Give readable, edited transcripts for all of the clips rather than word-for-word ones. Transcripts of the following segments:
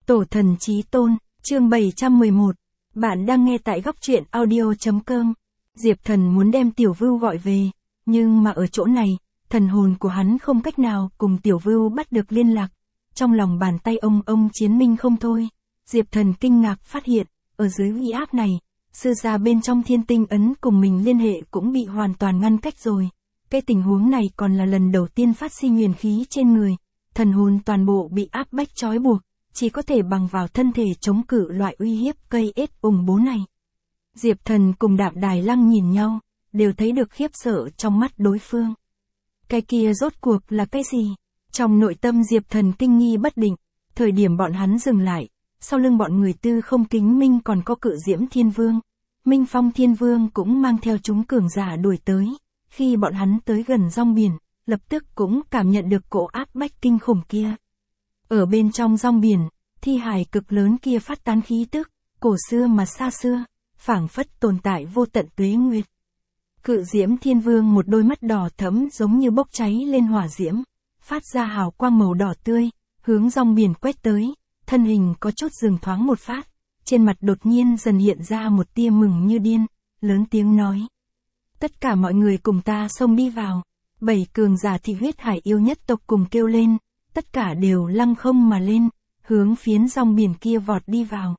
Tổ thần chí tôn, chương 711. Bạn đang nghe tại góc truyện audio.com. Diệp Thần muốn đem Tiểu Vưu gọi về, nhưng mà ở chỗ này, thần hồn của hắn không cách nào cùng Tiểu Vưu bắt được liên lạc. Trong lòng bàn tay ông chiến minh không thôi. Diệp Thần kinh ngạc phát hiện, ở dưới uy áp này, sư gia bên trong thiên tinh ấn cùng mình liên hệ cũng bị hoàn toàn ngăn cách rồi. Cái tình huống này còn là lần đầu tiên phát sinh huyền khí trên người. Thần hồn toàn bộ bị áp bách trói buộc, chỉ có thể bằng vào thân thể chống cự loại uy hiếp cây ết ủng bố này. Diệp Thần cùng Đạm Đài Lăng nhìn nhau, đều thấy được khiếp sợ trong mắt đối phương. Cái kia rốt cuộc là cái gì? Trong nội tâm Diệp Thần kinh nghi bất định, thời điểm bọn hắn dừng lại, sau lưng bọn người Tư Không Kính Minh còn có Cự Diễm Thiên Vương. Minh Phong Thiên Vương cũng mang theo chúng cường giả đuổi tới, khi bọn hắn tới gần rong biển, lập tức cũng cảm nhận được cỗ áp bách kinh khủng kia. Ở bên trong rong biển, thi hài cực lớn kia phát tán khí tức, cổ xưa mà xa xưa, phảng phất tồn tại vô tận tuế nguyệt. Cự Diễm Thiên Vương một đôi mắt đỏ thẫm giống như bốc cháy lên hỏa diễm, phát ra hào quang màu đỏ tươi, hướng rong biển quét tới, thân hình có chút dừng thoáng một phát, trên mặt đột nhiên dần hiện ra một tia mừng như điên, lớn tiếng nói. Tất cả mọi người cùng ta xông đi vào. 7 cường giả thị huyết hải yêu nhất tộc cùng kêu lên, tất cả đều lăng không mà lên, hướng phiến rong biển kia vọt đi vào.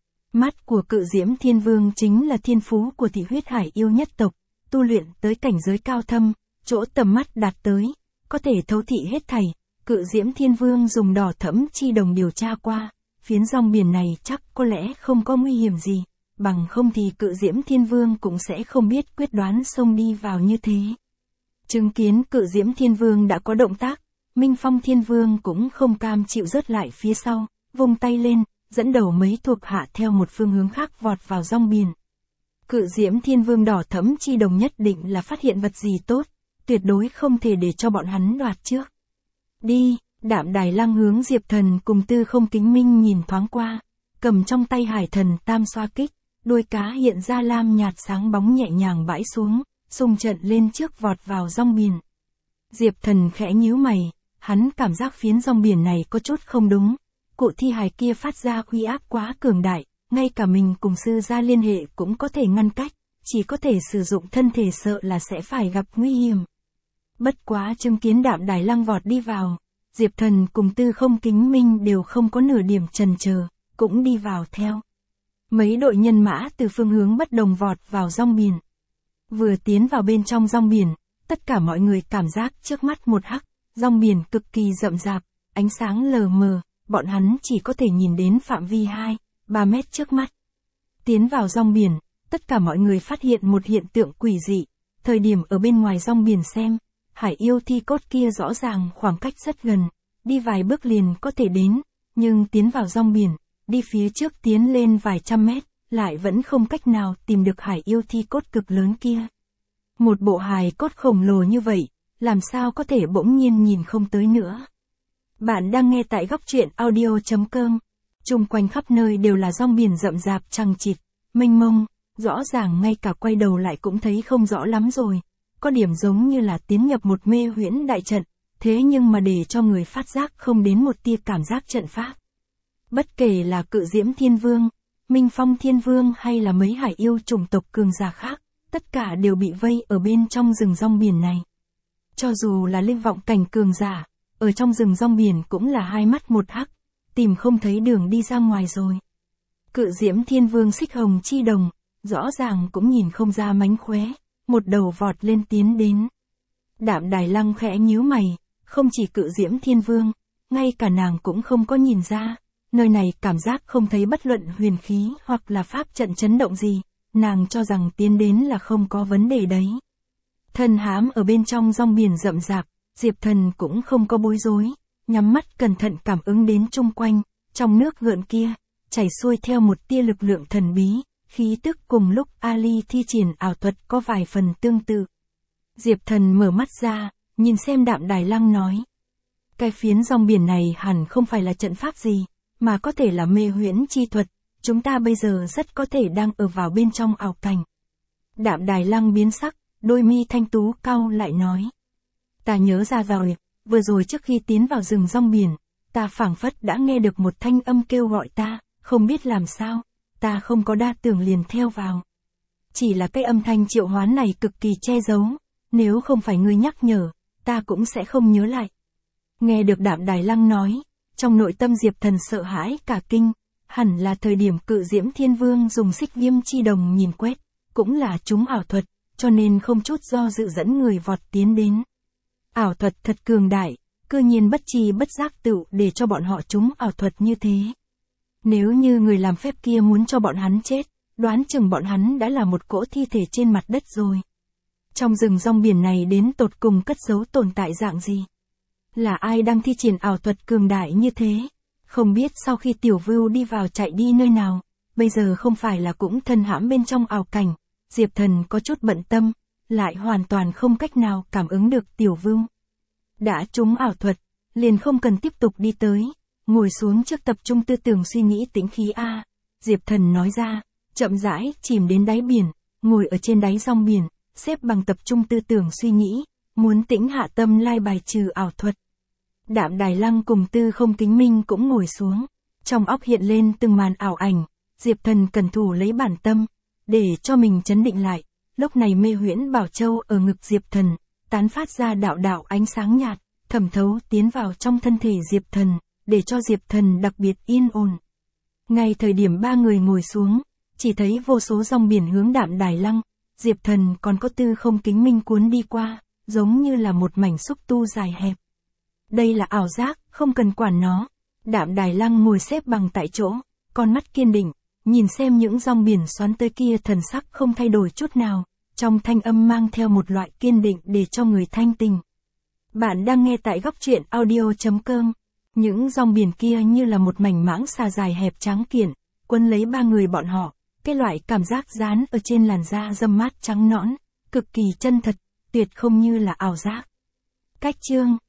Mắt của Cự Diễm Thiên Vương chính là thiên phú của thị huyết hải yêu nhất tộc, tu luyện tới cảnh giới cao thâm, chỗ tầm mắt đạt tới, có thể thấu thị hết thảy. Cự Diễm Thiên Vương dùng đỏ thẫm chi đồng điều tra qua, phiến rong biển này chắc có lẽ không có nguy hiểm gì, bằng không thì Cự Diễm Thiên Vương cũng sẽ không biết quyết đoán xông đi vào như thế. Chứng kiến Cự Diễm Thiên Vương đã có động tác, Minh Phong Thiên Vương cũng không cam chịu rớt lại phía sau, vung tay lên, dẫn đầu mấy thuộc hạ theo một phương hướng khác vọt vào rong biển. Cự Diễm Thiên Vương đỏ thẫm chi đồng nhất định là phát hiện vật gì tốt, tuyệt đối không thể để cho bọn hắn đoạt trước. Đi, Đạm Đài Lăng hướng Diệp Thần cùng Tư Không Kính Minh nhìn thoáng qua, cầm trong tay Hải Thần Tam Xoa Kích, đuôi cá hiện ra lam nhạt sáng bóng nhẹ nhàng bãi xuống, xung trận lên trước vọt vào rong biển. Diệp Thần khẽ nhíu mày, hắn cảm giác phiến rong biển này có chút không đúng, cụ thi hài kia phát ra uy áp quá cường đại, ngay cả mình cùng sư gia liên hệ cũng có thể ngăn cách, chỉ có thể sử dụng thân thể sợ là sẽ phải gặp nguy hiểm. Bất quá chứng kiến Đạm Đài Lăng vọt đi vào, Diệp Thần cùng Tư Không Kính Minh đều không có nửa điểm chần chờ, cũng đi vào theo. Mấy đội nhân mã từ phương hướng bất đồng vọt vào rong biển. Vừa tiến vào bên trong rong biển, tất cả mọi người cảm giác trước mắt một hắc, rong biển cực kỳ rậm rạp, ánh sáng lờ mờ, bọn hắn chỉ có thể nhìn đến phạm vi 2-3 mét trước mắt. Tiến vào rong biển, tất cả mọi người phát hiện một hiện tượng quỷ dị, thời điểm ở bên ngoài rong biển xem, hải yêu thi cốt kia rõ ràng khoảng cách rất gần, đi vài bước liền có thể đến, nhưng tiến vào rong biển, đi phía trước tiến lên vài trăm mét, lại vẫn không cách nào tìm được hải yêu thi cốt cực lớn kia. Một bộ hài cốt khổng lồ như vậy, làm sao có thể bỗng nhiên nhìn không tới nữa. Bạn đang nghe tại góc truyện audio.com. Chung quanh khắp nơi đều là rong biển rậm rạp chằng chịt, mênh mông, rõ ràng ngay cả quay đầu lại cũng thấy không rõ lắm rồi. Có điểm giống như là tiến nhập một mê huyễn đại trận, thế nhưng mà để cho người phát giác không đến một tia cảm giác trận pháp. Bất kể là Cự Diễm Thiên Vương, Minh Phong Thiên Vương hay là mấy hải yêu chủng tộc cường giả khác, tất cả đều bị vây ở bên trong rừng rong biển này. Cho dù là linh vọng cảnh cường giả, ở trong rừng rong biển cũng là hai mắt một hắc, tìm không thấy đường đi ra ngoài rồi. Cự Diễm Thiên Vương xích hồng chi đồng, rõ ràng cũng nhìn không ra mánh khóe, một đầu vọt lên tiến đến. Đạm Đài Lăng khẽ nhíu mày, không chỉ Cự Diễm Thiên Vương, ngay cả nàng cũng không có nhìn ra, nơi này cảm giác không thấy bất luận huyền khí hoặc là pháp trận chấn động gì, nàng cho rằng tiến đến là không có vấn đề đấy. Thân hám ở bên trong rong biển rậm rạp, Diệp Thần cũng không có bối rối, nhắm mắt cẩn thận cảm ứng đến chung quanh, trong nước gợn kia, chảy xuôi theo một tia lực lượng thần bí, khí tức cùng lúc Ali thi triển ảo thuật có vài phần tương tự. Diệp Thần mở mắt ra, nhìn xem Đạm Đài Lăng nói. Cái phiến rong biển này hẳn không phải là trận pháp gì, mà có thể là mê huyễn chi thuật, chúng ta bây giờ rất có thể đang ở vào bên trong ảo cảnh. Đạm Đài Lăng biến sắc, đôi mi thanh tú cau lại nói. Ta nhớ ra rồi, vừa rồi trước khi tiến vào rừng rong biển, ta phảng phất đã nghe được một thanh âm kêu gọi ta, không biết làm sao, ta không có đa tưởng liền theo vào. Chỉ là cái âm thanh triệu hoán này cực kỳ che giấu, nếu không phải ngươi nhắc nhở, ta cũng sẽ không nhớ lại. Nghe được Đạm Đài Lăng nói, trong nội tâm Diệp Thần sợ hãi cả kinh, hẳn là thời điểm Cự Diễm Thiên Vương dùng xích viêm chi đồng nhìn quét, cũng là chúng ảo thuật, cho nên không chút do dự dẫn người vọt tiến đến. Ảo thuật thật cường đại, cư nhiên bất tri bất giác tựu để cho bọn họ chúng ảo thuật như thế. Nếu như người làm phép kia muốn cho bọn hắn chết, đoán chừng bọn hắn đã là một cỗ thi thể trên mặt đất rồi. Trong rừng rong biển này đến tột cùng cất giấu tồn tại dạng gì? Là ai đang thi triển ảo thuật cường đại như thế? Không biết sau khi Tiểu Vưu đi vào chạy đi nơi nào, bây giờ không phải là cũng thân hãm bên trong ảo cảnh. Diệp Thần có chút bận tâm, lại hoàn toàn không cách nào cảm ứng được Tiểu Vưu. Đã trúng ảo thuật, liền không cần tiếp tục đi tới, ngồi xuống trước tập trung tư tưởng suy nghĩ tĩnh khí a. Diệp Thần nói ra, chậm rãi chìm đến đáy biển, ngồi ở trên đáy rong biển, xếp bằng tập trung tư tưởng suy nghĩ, muốn tĩnh hạ tâm lai bài trừ ảo thuật. Đạm Đài Lăng cùng Tư Không Kính Minh cũng ngồi xuống, trong óc hiện lên từng màn ảo ảnh, Diệp Thần cẩn thủ lấy bản tâm, để cho mình chấn định lại. Lúc này Mê Huyễn Bảo Châu ở ngực Diệp Thần, tán phát ra đạo đạo ánh sáng nhạt, thẩm thấu tiến vào trong thân thể Diệp Thần, để cho Diệp Thần đặc biệt yên ổn. Ngay thời điểm ba người ngồi xuống, chỉ thấy vô số rong biển hướng Đạm Đài Lăng, Diệp Thần còn có Tư Không Kính Minh cuốn đi qua, giống như là một mảnh xúc tu dài hẹp. Đây là ảo giác, không cần quản nó. Đạm Đài Lăng ngồi xếp bằng tại chỗ, con mắt kiên định, nhìn xem những rong biển xoắn tới kia, thần sắc không thay đổi chút nào, trong thanh âm mang theo một loại kiên định để cho người thanh tình. Bạn đang nghe tại góc truyện audio.com. Những rong biển kia như là một mảnh mãng xà dài hẹp trắng kiện, quấn lấy ba người bọn họ, cái loại cảm giác dán ở trên làn da râm mát trắng nõn, cực kỳ chân thật, tuyệt không như là ảo giác. Cách chương